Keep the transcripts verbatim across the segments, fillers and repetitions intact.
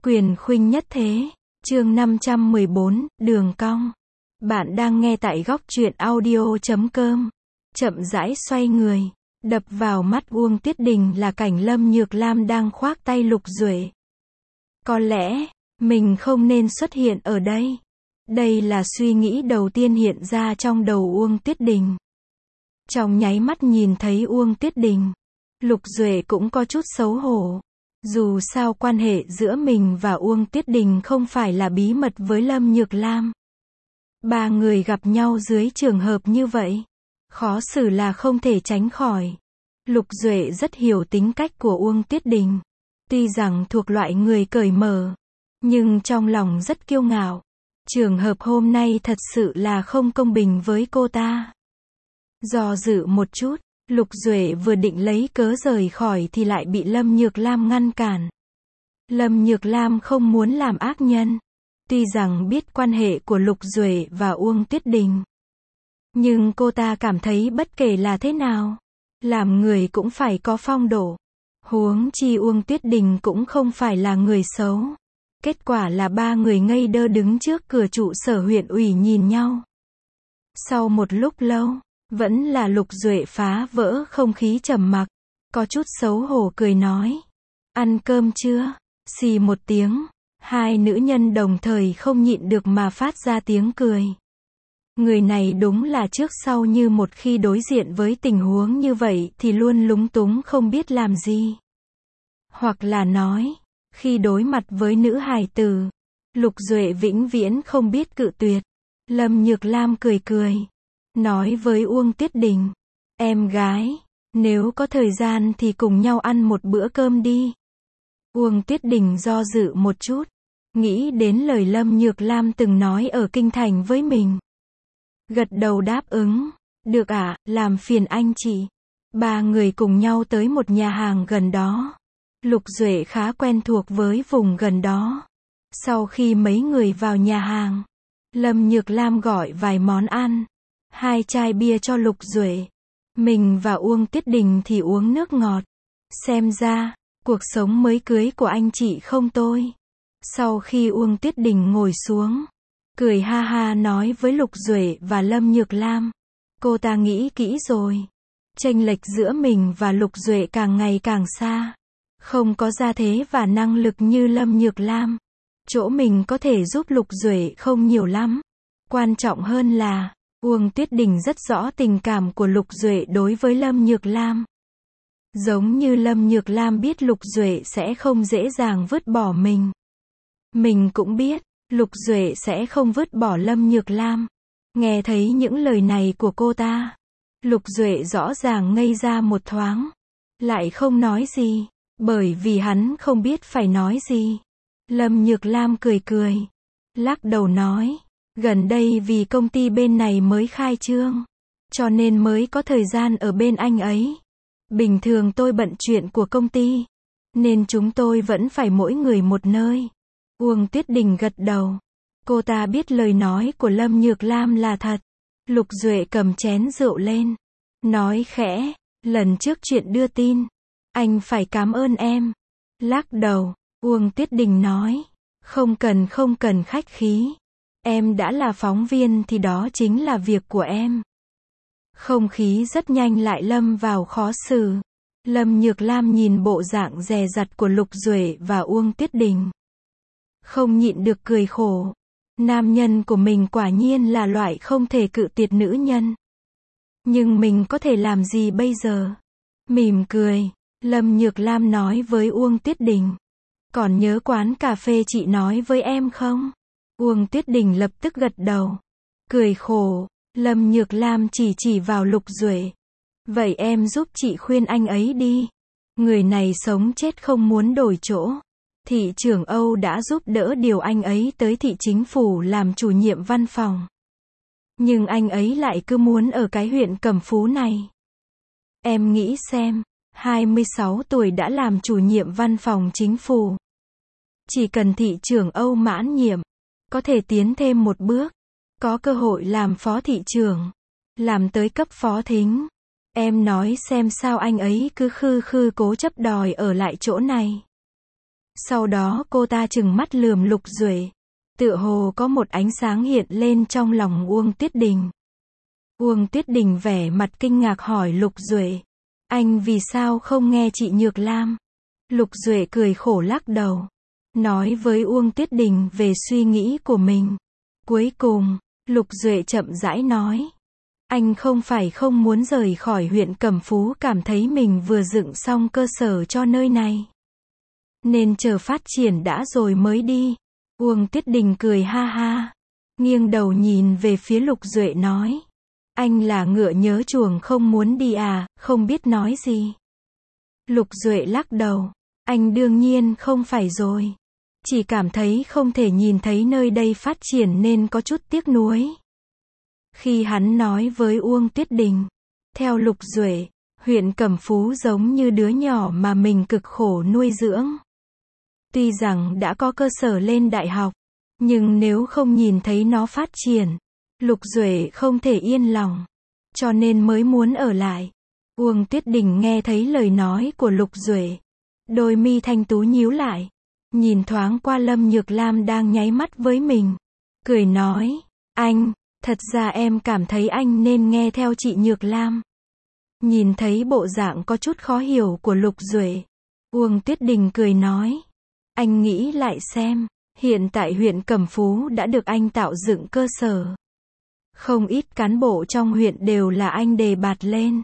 Quyền khuynh nhất thế. Chương năm trăm mười bốn, đường cong. Bạn đang nghe tại góc truyện audio chấm com. Chậm rãi xoay người. Đập vào mắt Uông Tuyết Đình là cảnh Lâm Nhược Lam đang khoác tay Lục Duệ. Có lẽ, mình không nên xuất hiện ở đây. Đây là suy nghĩ đầu tiên hiện ra trong đầu Uông Tuyết Đình. Trong nháy mắt nhìn thấy Uông Tuyết Đình, Lục Duệ cũng có chút xấu hổ. Dù sao quan hệ giữa mình và Uông Tuyết Đình không phải là bí mật với Lâm Nhược Lam. Ba người gặp nhau dưới trường hợp như vậy, khó xử là không thể tránh khỏi. Lục Duệ rất hiểu tính cách của Uông Tuyết Đình. Tuy rằng thuộc loại người cởi mở, nhưng trong lòng rất kiêu ngạo. Trường hợp hôm nay thật sự là không công bình với cô ta. Do dự một chút, Lục Duệ vừa định lấy cớ rời khỏi thì lại bị Lâm Nhược Lam ngăn cản. Lâm Nhược Lam không muốn làm ác nhân. Tuy rằng biết quan hệ của Lục Duệ và Uông Tuyết Đình, nhưng cô ta cảm thấy bất kể là thế nào, làm người cũng phải có phong độ. Huống chi Uông Tuyết Đình cũng không phải là người xấu. Kết quả là ba người ngây đơ đứng trước cửa trụ sở huyện ủy nhìn nhau. Sau một lúc lâu, vẫn là Lục Duệ phá vỡ không khí trầm mặc, có chút xấu hổ cười nói: "Ăn cơm chưa?" Xì một tiếng, hai nữ nhân đồng thời không nhịn được mà phát ra tiếng cười. Người này đúng là trước sau như một, khi đối diện với tình huống như vậy thì luôn lúng túng không biết làm gì. Hoặc là nói, khi đối mặt với nữ hài tử, Lục Duệ vĩnh viễn không biết cự tuyệt. Lâm Nhược Lam cười cười, nói với Uông Tuyết Đình: "Em gái, nếu có thời gian thì cùng nhau ăn một bữa cơm đi." Uông Tuyết Đình do dự một chút, nghĩ đến lời Lâm Nhược Lam từng nói ở Kinh Thành với mình. Gật đầu đáp ứng: "Được ạ, làm phiền anh chị." Ba người cùng nhau tới một nhà hàng gần đó. Lục Duệ khá quen thuộc với vùng gần đó. Sau khi mấy người vào nhà hàng, Lâm Nhược Lam gọi vài món ăn, hai chai bia cho Lục Duệ. Mình và Uông Tuyết Đình thì uống nước ngọt. Xem ra, cuộc sống mới cưới của anh chị không tồi. Sau khi Uông Tuyết Đình ngồi xuống, cười ha ha nói với Lục Duệ và Lâm Nhược Lam: "Cô ta nghĩ kỹ rồi. Chênh lệch giữa mình và Lục Duệ càng ngày càng xa. Không có gia thế và năng lực như Lâm Nhược Lam. Chỗ mình có thể giúp Lục Duệ không nhiều lắm. Quan trọng hơn là, Uông Tuyết Đình rất rõ tình cảm của Lục Duệ đối với Lâm Nhược Lam. Giống như Lâm Nhược Lam biết Lục Duệ sẽ không dễ dàng vứt bỏ mình. Mình cũng biết, Lục Duệ sẽ không vứt bỏ Lâm Nhược Lam." Nghe thấy những lời này của cô ta, Lục Duệ rõ ràng ngây ra một thoáng, lại không nói gì, bởi vì hắn không biết phải nói gì. Lâm Nhược Lam cười cười, lắc đầu nói: "Gần đây vì công ty bên này mới khai trương, cho nên mới có thời gian ở bên anh ấy. Bình thường tôi bận chuyện của công ty, nên chúng tôi vẫn phải mỗi người một nơi." Uông Tuyết Đình gật đầu. Cô ta biết lời nói của Lâm Nhược Lam là thật. Lục Duệ cầm chén rượu lên, nói khẽ: "Lần trước chuyện đưa tin, anh phải cảm ơn em." Lắc đầu, Uông Tuyết Đình nói: "Không cần không cần khách khí. Em đã là phóng viên thì đó chính là việc của em." Không khí rất nhanh lại lâm vào khó xử. Lâm Nhược Lam nhìn bộ dạng dè dặt của Lục Duệ và Uông Tuyết Đình, không nhịn được cười khổ. Nam nhân của mình quả nhiên là loại không thể cự tuyệt nữ nhân. Nhưng mình có thể làm gì bây giờ? Mỉm cười, Lâm Nhược Lam nói với Uông Tuyết Đình: "Còn nhớ quán cà phê chị nói với em không?" Uông Tuyết Đình lập tức gật đầu, cười khổ. Lâm Nhược Lam chỉ chỉ vào Lục Duệ: "Vậy em giúp chị khuyên anh ấy đi. Người này sống chết không muốn đổi chỗ. Thị trưởng Âu đã giúp đỡ điều anh ấy tới thị chính phủ làm chủ nhiệm văn phòng. Nhưng anh ấy lại cứ muốn ở cái huyện Cẩm Phú này. Em nghĩ xem, hai mươi sáu tuổi đã làm chủ nhiệm văn phòng chính phủ. Chỉ cần thị trưởng Âu mãn nhiệm, có thể tiến thêm một bước, có cơ hội làm phó thị trưởng, làm tới cấp phó thính. Em nói xem sao anh ấy cứ khư khư cố chấp đòi ở lại chỗ này." Sau đó cô ta trừng mắt lườm Lục Duệ. Tựa hồ có một ánh sáng hiện lên trong lòng Uông Tuyết Đình. Uông Tuyết Đình vẻ mặt kinh ngạc hỏi Lục Duệ. Anh vì sao không nghe chị Nhược Lam? Lục Duệ cười khổ lắc đầu. Nói với Uông Tuyết Đình về suy nghĩ của mình. Cuối cùng, Lục Duệ chậm rãi nói. Anh không phải không muốn rời khỏi huyện Cẩm Phú, cảm thấy mình vừa dựng xong cơ sở cho nơi này. Nên chờ phát triển đã rồi mới đi. Uông Tuyết Đình cười ha ha. Nghiêng đầu nhìn về phía Lục Duệ nói. Anh là ngựa nhớ chuồng không muốn đi à, không biết nói gì. Lục Duệ lắc đầu. Anh đương nhiên không phải rồi. Chỉ cảm thấy không thể nhìn thấy nơi đây phát triển nên có chút tiếc nuối. Khi hắn nói với Uông Tuyết Đình. Theo Lục Duệ, huyện Cẩm Phú giống như đứa nhỏ mà mình cực khổ nuôi dưỡng. Tuy rằng đã có cơ sở lên đại học, nhưng nếu không nhìn thấy nó phát triển, Lục Duệ không thể yên lòng, cho nên mới muốn ở lại. Uông Tuyết Đình nghe thấy lời nói của Lục Duệ, đôi mi thanh tú nhíu lại, nhìn thoáng qua Lâm Nhược Lam đang nháy mắt với mình, cười nói, anh, thật ra em cảm thấy anh nên nghe theo chị Nhược Lam. Nhìn thấy bộ dạng có chút khó hiểu của Lục Duệ, Uông Tuyết Đình cười nói, anh nghĩ lại xem, hiện tại huyện Cẩm Phú đã được anh tạo dựng cơ sở. Không ít cán bộ trong huyện đều là anh đề bạt lên.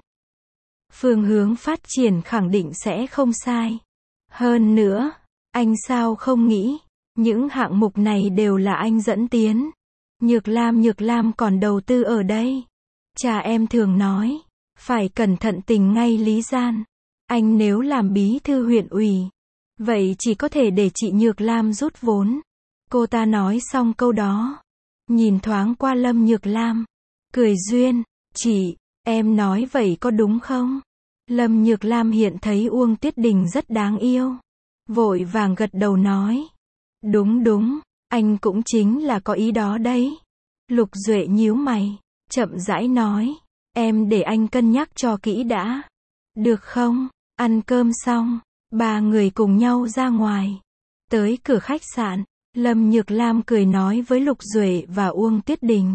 Phương hướng phát triển khẳng định sẽ không sai. Hơn nữa, anh sao không nghĩ, những hạng mục này đều là anh dẫn tiến. Nhược Lam Nhược Lam còn đầu tư ở đây. Cha em thường nói, phải cẩn thận tình ngay lý gian. Anh nếu làm bí thư huyện ủy, vậy chỉ có thể để chị Nhược Lam rút vốn. Cô ta nói xong câu đó, nhìn thoáng qua Lâm Nhược Lam, cười duyên, chị, em nói vậy có đúng không? Lâm Nhược Lam hiện thấy Uông Tuyết Đình rất đáng yêu, vội vàng gật đầu nói, đúng đúng, anh cũng chính là có ý đó đấy. Lục Duệ nhíu mày, chậm rãi nói, em để anh cân nhắc cho kỹ đã. Được không? Ăn cơm xong, ba người cùng nhau ra ngoài. Tới cửa khách sạn, Lâm Nhược Lam cười nói với Lục Duệ và Uông Tuyết Đình.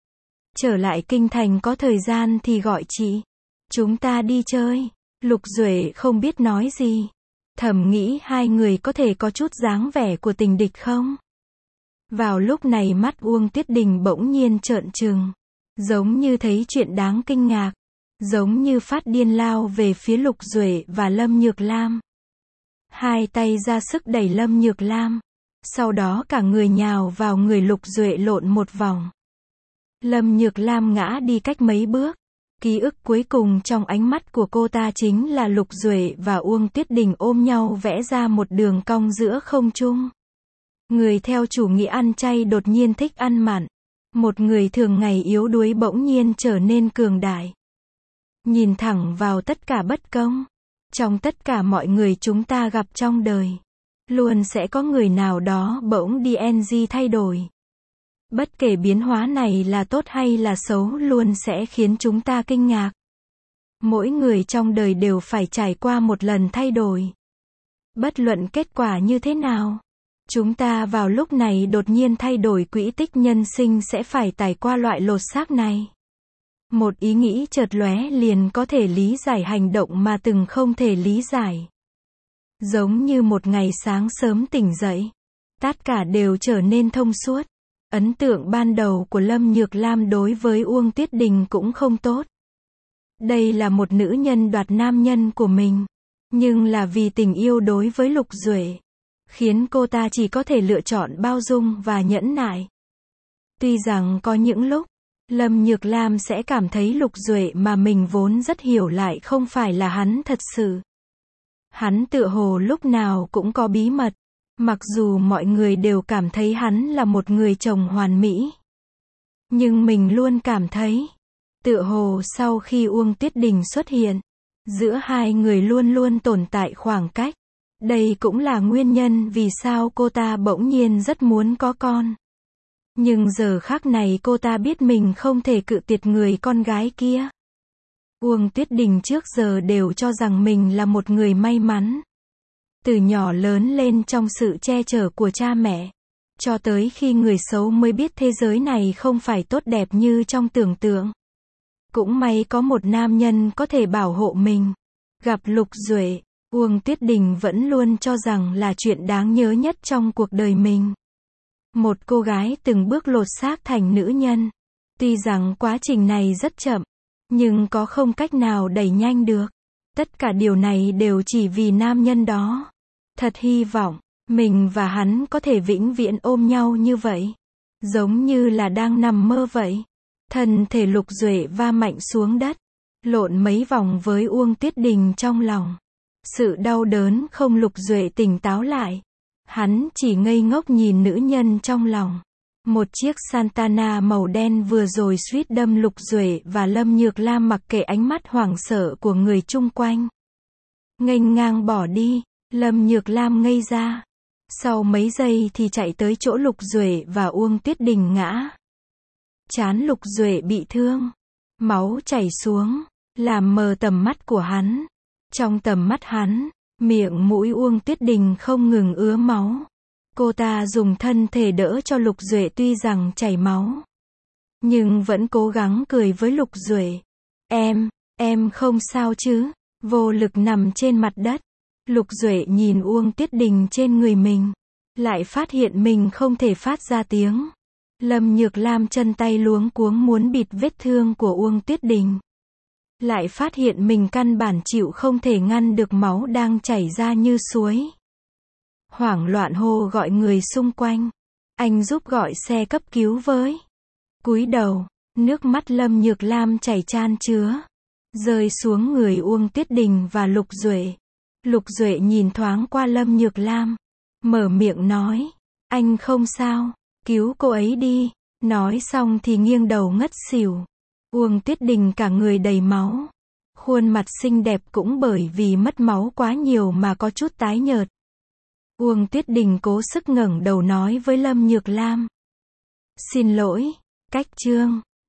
Trở lại kinh thành có thời gian thì gọi chị. Chúng ta đi chơi. Lục Duệ không biết nói gì. Thầm nghĩ hai người có thể có chút dáng vẻ của tình địch không? Vào lúc này mắt Uông Tuyết Đình bỗng nhiên trợn trừng. Giống như thấy chuyện đáng kinh ngạc. Giống như phát điên lao về phía Lục Duệ và Lâm Nhược Lam. Hai tay ra sức đẩy Lâm Nhược Lam. Sau đó cả người nhào vào người Lục Duệ lộn một vòng. Lâm Nhược Lam ngã đi cách mấy bước. Ký ức cuối cùng trong ánh mắt của cô ta chính là Lục Duệ và Uông Tuyết Đình ôm nhau vẽ ra một đường cong giữa không trung. Người theo chủ nghĩa ăn chay đột nhiên thích ăn mặn. Một người thường ngày yếu đuối bỗng nhiên trở nên cường đại. Nhìn thẳng vào tất cả bất công. Trong tất cả mọi người chúng ta gặp trong đời, luôn sẽ có người nào đó bỗng đi en gi thay đổi. Bất kể biến hóa này là tốt hay là xấu luôn sẽ khiến chúng ta kinh ngạc. Mỗi người trong đời đều phải trải qua một lần thay đổi. Bất luận kết quả như thế nào, chúng ta vào lúc này đột nhiên thay đổi quỹ tích nhân sinh sẽ phải trải qua loại lột xác này. Một ý nghĩ chợt lóe liền có thể lý giải hành động mà từng không thể lý giải. Giống như một ngày sáng sớm tỉnh dậy, tất cả đều trở nên thông suốt. Ấn tượng ban đầu của Lâm Nhược Lam đối với Uông Tuyết Đình cũng không tốt. Đây là một nữ nhân đoạt nam nhân của mình, nhưng là vì tình yêu đối với Lục Duệ, khiến cô ta chỉ có thể lựa chọn bao dung và nhẫn nại. Tuy rằng có những lúc, Lâm Nhược Lam sẽ cảm thấy Lục Duệ mà mình vốn rất hiểu lại không phải là hắn thật sự. Hắn tựa hồ lúc nào cũng có bí mật, mặc dù mọi người đều cảm thấy hắn là một người chồng hoàn mỹ. Nhưng mình luôn cảm thấy, tựa hồ sau khi Uông Tuyết Đình xuất hiện, giữa hai người luôn luôn tồn tại khoảng cách. Đây cũng là nguyên nhân vì sao cô ta bỗng nhiên rất muốn có con. Nhưng giờ khắc này cô ta biết mình không thể cự tuyệt người con gái kia. Uông Tuyết Đình trước giờ đều cho rằng mình là một người may mắn. Từ nhỏ lớn lên trong sự che chở của cha mẹ. Cho tới khi người xấu mới biết thế giới này không phải tốt đẹp như trong tưởng tượng. Cũng may có một nam nhân có thể bảo hộ mình. Gặp Lục Duệ, Uông Tuyết Đình vẫn luôn cho rằng là chuyện đáng nhớ nhất trong cuộc đời mình. Một cô gái từng bước lột xác thành nữ nhân. Tuy rằng quá trình này rất chậm, nhưng có không cách nào đẩy nhanh được. Tất cả điều này đều chỉ vì nam nhân đó. Thật hy vọng, mình và hắn có thể vĩnh viễn ôm nhau như vậy. Giống như là đang nằm mơ vậy. Thân thể Lục Duệ va mạnh xuống đất. Lộn mấy vòng với Uông Tuyết Đình trong lòng. Sự đau đớn không Lục Duệ tỉnh táo lại. Hắn chỉ ngây ngốc nhìn nữ nhân trong lòng. Một chiếc Santana màu đen vừa rồi suýt đâm Lục Duệ và Lâm Nhược Lam mặc kệ ánh mắt hoảng sợ của người chung quanh. Nghênh ngang bỏ đi, Lâm Nhược Lam ngây ra. Sau mấy giây thì chạy tới chỗ Lục Duệ và Uông Tuyết Đình ngã. Trán Lục Duệ bị thương. Máu chảy xuống, làm mờ tầm mắt của hắn. Trong tầm mắt hắn, miệng mũi Uông Tuyết Đình không ngừng ứa máu. Cô ta dùng thân thể đỡ cho Lục Duệ tuy rằng chảy máu. Nhưng vẫn cố gắng cười với Lục Duệ. Em, em không sao chứ? Vô lực nằm trên mặt đất. Lục Duệ nhìn Uông Tuyết Đình trên người mình. Lại phát hiện mình không thể phát ra tiếng. Lâm Nhược Lam chân tay luống cuống muốn bịt vết thương của Uông Tuyết Đình. Lại phát hiện mình căn bản chịu không thể ngăn được máu đang chảy ra như suối. Hoảng loạn hô gọi người xung quanh. Anh giúp gọi xe cấp cứu với. Cúi đầu, nước mắt Lâm Nhược Lam chảy chan chứa. Rơi xuống người Uông Tuyết Đình và Lục Duệ. Lục Duệ nhìn thoáng qua Lâm Nhược Lam. Mở miệng nói. Anh không sao, cứu cô ấy đi. Nói xong thì nghiêng đầu ngất xỉu. Uông Tuyết Đình cả người đầy máu. Khuôn mặt xinh đẹp cũng bởi vì mất máu quá nhiều mà có chút tái nhợt. Uông Tuyết Đình cố sức ngẩng đầu nói với Lâm Nhược Lam. Xin lỗi, cách chương.